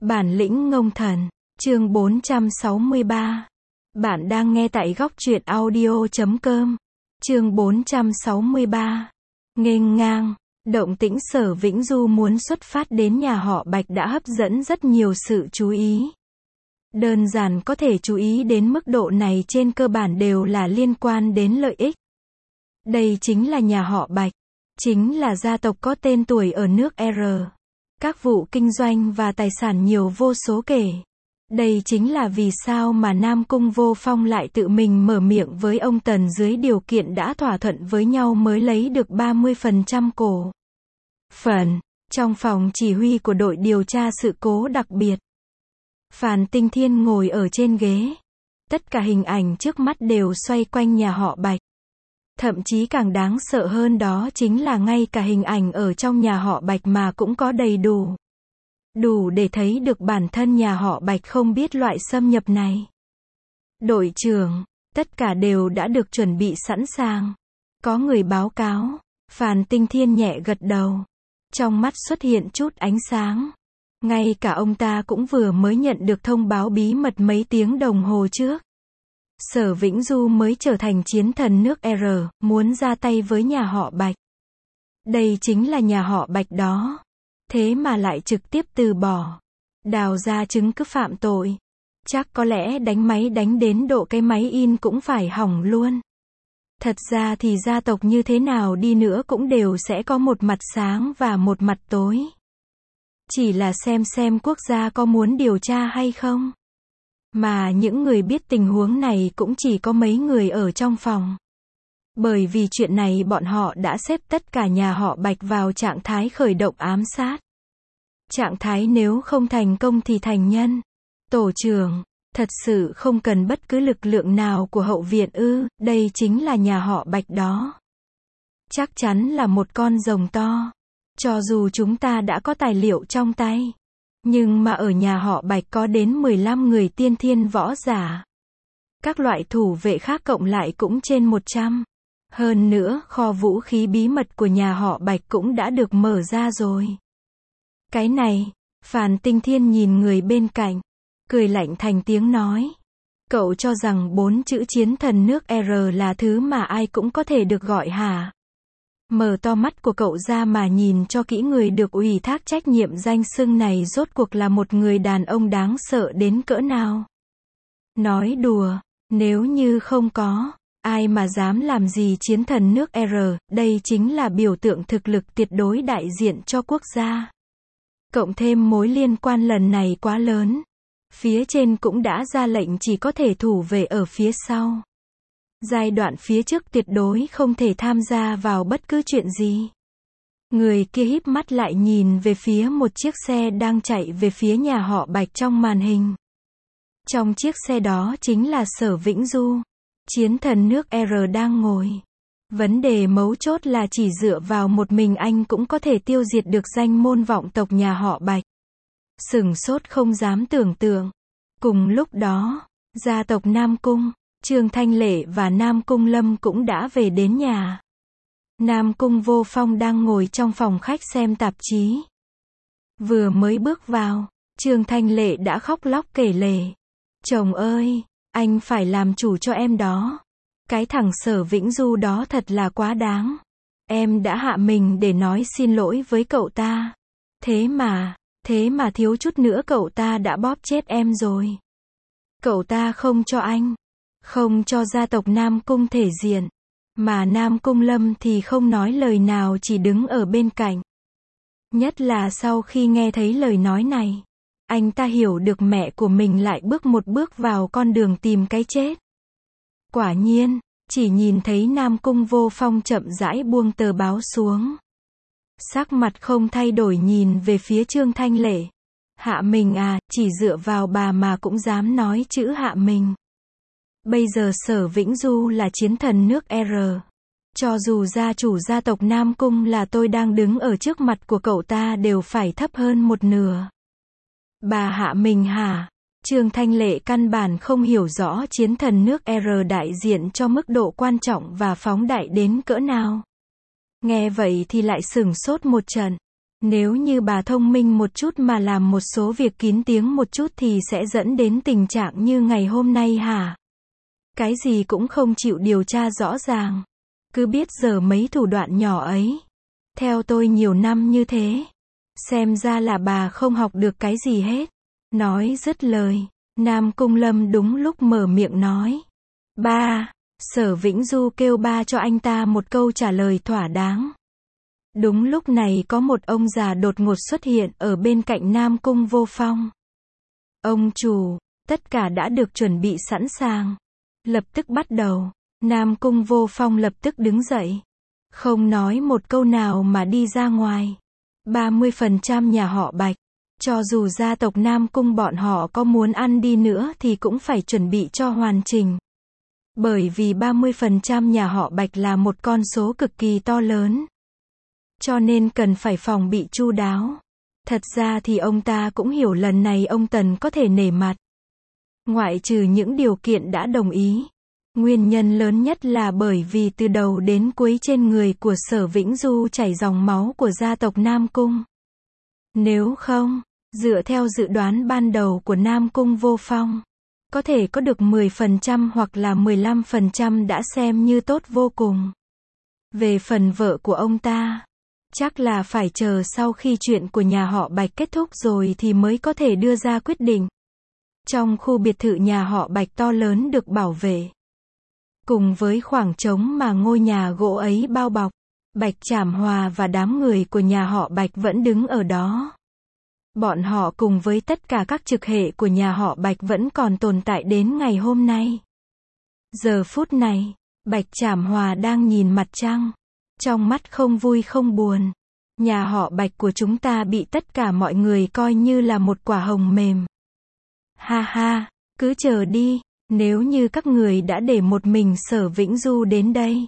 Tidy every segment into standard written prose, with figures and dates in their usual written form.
Bản lĩnh ngông thần, chương 463. Bạn đang nghe tại góc truyện audio.com. Chương 463. Nghênh ngang, động tĩnh Sở Vĩnh Du muốn xuất phát đến nhà họ Bạch đã hấp dẫn rất nhiều sự chú ý. Đơn giản có thể chú ý đến mức độ này trên cơ bản đều là liên quan đến lợi ích. Đây chính là nhà họ Bạch, chính là gia tộc có tên tuổi ở nước R. Các vụ kinh doanh và tài sản nhiều vô số kể. Đây chính là vì sao mà Nam Cung Vô Phong lại tự mình mở miệng với ông Tần dưới điều kiện đã thỏa thuận với nhau mới lấy được 30% cổ phần. Trong phòng chỉ huy của đội điều tra sự cố đặc biệt, Phan Tinh Thiên ngồi ở trên ghế. Tất cả hình ảnh trước mắt đều xoay quanh nhà họ Bạch. Thậm chí càng đáng sợ hơn đó chính là ngay cả hình ảnh ở trong nhà họ Bạch mà cũng có đầy đủ. Đủ để thấy được bản thân nhà họ Bạch không biết loại xâm nhập này. Đội trưởng, tất cả đều đã được chuẩn bị sẵn sàng. Có người báo cáo. Phan Tinh Thiên nhẹ gật đầu. Trong mắt xuất hiện chút ánh sáng. Ngay cả ông ta cũng vừa mới nhận được thông báo bí mật mấy tiếng đồng hồ trước. Sở Vĩnh Du mới trở thành chiến thần nước R, muốn ra tay với nhà họ Bạch. Đây chính là nhà họ Bạch đó. Thế mà lại trực tiếp từ bỏ. Đào ra chứng cứ phạm tội. Chắc có lẽ đánh máy đánh đến độ cái máy in cũng phải hỏng luôn. Thật ra thì gia tộc như thế nào đi nữa cũng đều sẽ có một mặt sáng và một mặt tối. Chỉ là xem quốc gia có muốn điều tra hay không. Mà những người biết tình huống này cũng chỉ có mấy người ở trong phòng. Bởi vì chuyện này bọn họ đã xếp tất cả nhà họ Bạch vào trạng thái khởi động ám sát. Trạng thái nếu không thành công thì thành nhân. Tổ trưởng, thật sự không cần bất cứ lực lượng nào của hậu viện ư, đây chính là nhà họ Bạch đó. Chắc chắn là một con rồng to. Cho dù chúng ta đã có tài liệu trong tay. Nhưng mà ở nhà họ Bạch có đến 15 người tiên thiên võ giả. Các loại thủ vệ khác cộng lại cũng trên 100. Hơn nữa, kho vũ khí bí mật của nhà họ Bạch cũng đã được mở ra rồi. Cái này, Phan Tinh Thiên nhìn người bên cạnh, cười lạnh thành tiếng nói. Cậu cho rằng 4 chữ chiến thần nước R là thứ mà ai cũng có thể được gọi hả? Mở to mắt của cậu ra mà nhìn cho kỹ người được ủy thác trách nhiệm danh xưng này rốt cuộc là một người đàn ông đáng sợ đến cỡ nào. Nói đùa, nếu như không có, ai mà dám làm gì chiến thần nước R, đây chính là biểu tượng thực lực tuyệt đối đại diện cho quốc gia. Cộng thêm mối liên quan lần này quá lớn. Phía trên cũng đã ra lệnh chỉ có thể thủ vệ ở phía sau. Giai đoạn phía trước tuyệt đối không thể tham gia vào bất cứ chuyện gì. Người kia híp mắt lại nhìn về phía một chiếc xe đang chạy về phía nhà họ Bạch trong màn hình. Trong chiếc xe đó chính là Sở Vĩnh Du. Chiến thần nước R đang ngồi. Vấn đề mấu chốt là chỉ dựa vào một mình anh cũng có thể tiêu diệt được danh môn vọng tộc nhà họ Bạch. Sửng sốt không dám tưởng tượng. Cùng lúc đó, gia tộc Nam Cung, Trương Thanh Lệ và Nam Cung Lâm cũng đã về đến nhà. Nam Cung Vô Phong đang ngồi trong phòng khách xem tạp chí. Vừa mới bước vào, Trương Thanh Lệ đã khóc lóc kể lể. Chồng ơi, anh phải làm chủ cho em đó. Cái thằng Sở Vĩnh Du đó thật là quá đáng. Em đã hạ mình để nói xin lỗi với cậu ta. Thế mà thiếu chút nữa cậu ta đã bóp chết em rồi. Cậu ta không cho anh. Không cho gia tộc Nam Cung thể diện. Mà Nam Cung Lâm thì không nói lời nào chỉ đứng ở bên cạnh. Nhất là sau khi nghe thấy lời nói này. Anh ta hiểu được mẹ của mình lại bước một bước vào con đường tìm cái chết. Quả nhiên, chỉ nhìn thấy Nam Cung Vô Phong chậm rãi buông tờ báo xuống. Sắc mặt không thay đổi nhìn về phía Trương Thanh Lệ. Hạ mình à, chỉ dựa vào bà mà cũng dám nói chữ hạ mình. Bây giờ Sở Vĩnh Du là chiến thần nước R. Cho dù gia chủ gia tộc Nam Cung là tôi đang đứng ở trước mặt của cậu ta đều phải thấp hơn một nửa. Bà hạ mình hả? Trương Thanh Lệ căn bản không hiểu rõ chiến thần nước R đại diện cho mức độ quan trọng và phóng đại đến cỡ nào. Nghe vậy thì lại sửng sốt một trận. Nếu như bà thông minh một chút mà làm một số việc kín tiếng một chút thì sẽ dẫn đến tình trạng như ngày hôm nay hả? Cái gì cũng không chịu điều tra rõ ràng. Cứ biết giờ mấy thủ đoạn nhỏ ấy. Theo tôi nhiều năm như thế. Xem ra là bà không học được cái gì hết. Nói dứt lời, Nam Cung Lâm đúng lúc mở miệng nói. Ba, Sở Vĩnh Du kêu ba cho anh ta một câu trả lời thỏa đáng. Đúng lúc này có một ông già đột ngột xuất hiện ở bên cạnh Nam Cung Vô Phong. Ông chủ, tất cả đã được chuẩn bị sẵn sàng. Lập tức bắt đầu. Nam Cung Vô Phong lập tức đứng dậy. Không nói một câu nào mà đi ra ngoài. 30% nhà họ Bạch. Cho dù gia tộc Nam Cung bọn họ có muốn ăn đi nữa thì cũng phải chuẩn bị cho hoàn chỉnh. Bởi vì 30% nhà họ Bạch là một con số cực kỳ to lớn. Cho nên cần phải phòng bị chu đáo. Thật ra thì ông ta cũng hiểu lần này ông Tần có thể nể mặt. Ngoại trừ những điều kiện đã đồng ý. Nguyên nhân lớn nhất là bởi vì từ đầu đến cuối trên người của Sở Vĩnh Du chảy dòng máu của gia tộc Nam Cung. Nếu không, dựa theo dự đoán ban đầu của Nam Cung Vô Phong, có thể có được 10% hoặc là 15% đã xem như tốt vô cùng. Về phần vợ của ông ta, chắc là phải chờ sau khi chuyện của nhà họ Bạch kết thúc rồi thì mới có thể đưa ra quyết định. Trong khu biệt thự nhà họ Bạch to lớn được bảo vệ, cùng với khoảng trống mà ngôi nhà gỗ ấy bao bọc, Bạch Trảm Hòa và đám người của nhà họ Bạch vẫn đứng ở đó. Bọn họ cùng với tất cả các trực hệ của nhà họ Bạch vẫn còn tồn tại đến ngày hôm nay. Giờ phút này, Bạch Trảm Hòa đang nhìn mặt trăng. Trong mắt không vui không buồn. Nhà họ Bạch của chúng ta bị tất cả mọi người coi như là một quả hồng mềm. Ha ha, cứ chờ đi, nếu như các người đã để một mình Sở Vĩnh Du đến đây.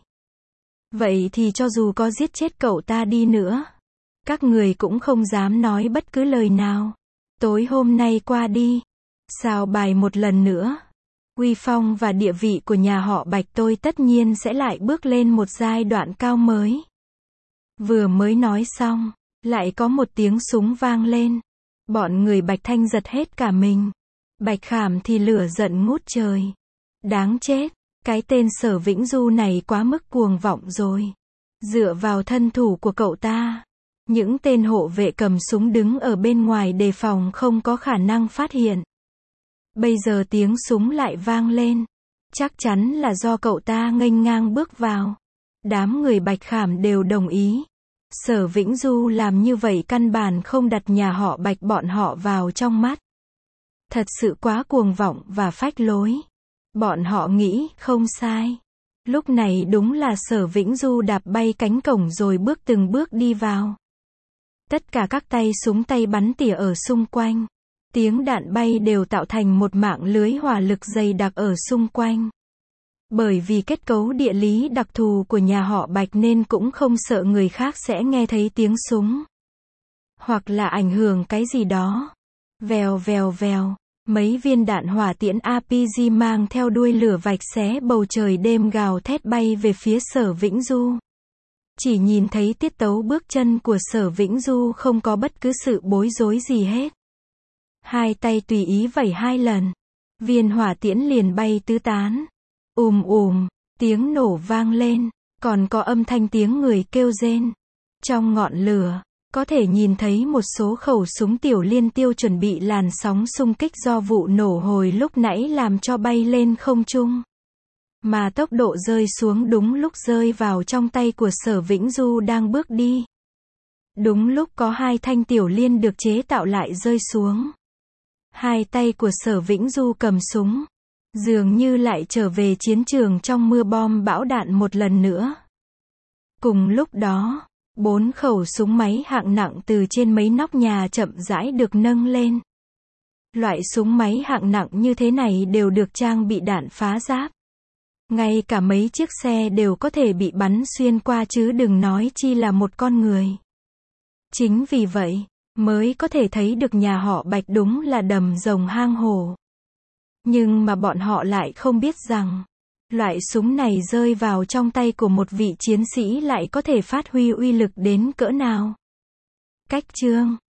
Vậy thì cho dù có giết chết cậu ta đi nữa, các người cũng không dám nói bất cứ lời nào. Tối hôm nay qua đi, xào bài một lần nữa. Uy phong và địa vị của nhà họ Bạch tôi tất nhiên sẽ lại bước lên một giai đoạn cao mới. Vừa mới nói xong, lại có một tiếng súng vang lên. Bọn người Bạch Thanh giật hết cả mình. Bạch Khảm thì lửa giận ngút trời. Đáng chết, cái tên Sở Vĩnh Du này quá mức cuồng vọng rồi. Dựa vào thân thủ của cậu ta, những tên hộ vệ cầm súng đứng ở bên ngoài đề phòng không có khả năng phát hiện. Bây giờ tiếng súng lại vang lên. Chắc chắn là do cậu ta nghênh ngang bước vào. Đám người Bạch Khảm đều đồng ý. Sở Vĩnh Du làm như vậy căn bản không đặt nhà họ Bạch bọn họ vào trong mắt. Thật sự quá cuồng vọng và phách lối. Bọn họ nghĩ không sai. Lúc này đúng là Sở Vĩnh Du đạp bay cánh cổng rồi bước từng bước đi vào. Tất cả các tay súng tay bắn tỉa ở xung quanh. Tiếng đạn bay đều tạo thành một mạng lưới hỏa lực dày đặc ở xung quanh. Bởi vì kết cấu địa lý đặc thù của nhà họ Bạch nên cũng không sợ người khác sẽ nghe thấy tiếng súng. Hoặc là ảnh hưởng cái gì đó. Vèo vèo vèo, mấy viên đạn hỏa tiễn RPG mang theo đuôi lửa vạch xé bầu trời đêm gào thét bay về phía Sở Vĩnh Du. Chỉ nhìn thấy tiết tấu bước chân của Sở Vĩnh Du không có bất cứ sự bối rối gì hết. Hai tay tùy ý vẩy hai lần. Viên hỏa tiễn liền bay tứ tán. Tiếng nổ vang lên. Còn có âm thanh tiếng người kêu rên. Trong ngọn lửa, có thể nhìn thấy một số khẩu súng tiểu liên tiêu chuẩn bị làn sóng xung kích do vụ nổ hồi lúc nãy làm cho bay lên không trung. Mà tốc độ rơi xuống đúng lúc rơi vào trong tay của Sở Vĩnh Du đang bước đi. Đúng lúc có hai thanh tiểu liên được chế tạo lại rơi xuống. Hai tay của Sở Vĩnh Du cầm súng. Dường như lại trở về chiến trường trong mưa bom bão đạn một lần nữa. Cùng lúc đó, 4 khẩu súng máy hạng nặng từ trên mấy nóc nhà chậm rãi được nâng lên. Loại súng máy hạng nặng như thế này đều được trang bị đạn phá giáp. Ngay cả mấy chiếc xe đều có thể bị bắn xuyên qua chứ đừng nói chi là một con người. Chính vì vậy, mới có thể thấy được nhà họ Bạch đúng là đầm rồng hang hổ. Nhưng mà bọn họ lại không biết rằng, loại súng này rơi vào trong tay của một vị chiến sĩ lại có thể phát huy uy lực đến cỡ nào. Cách chương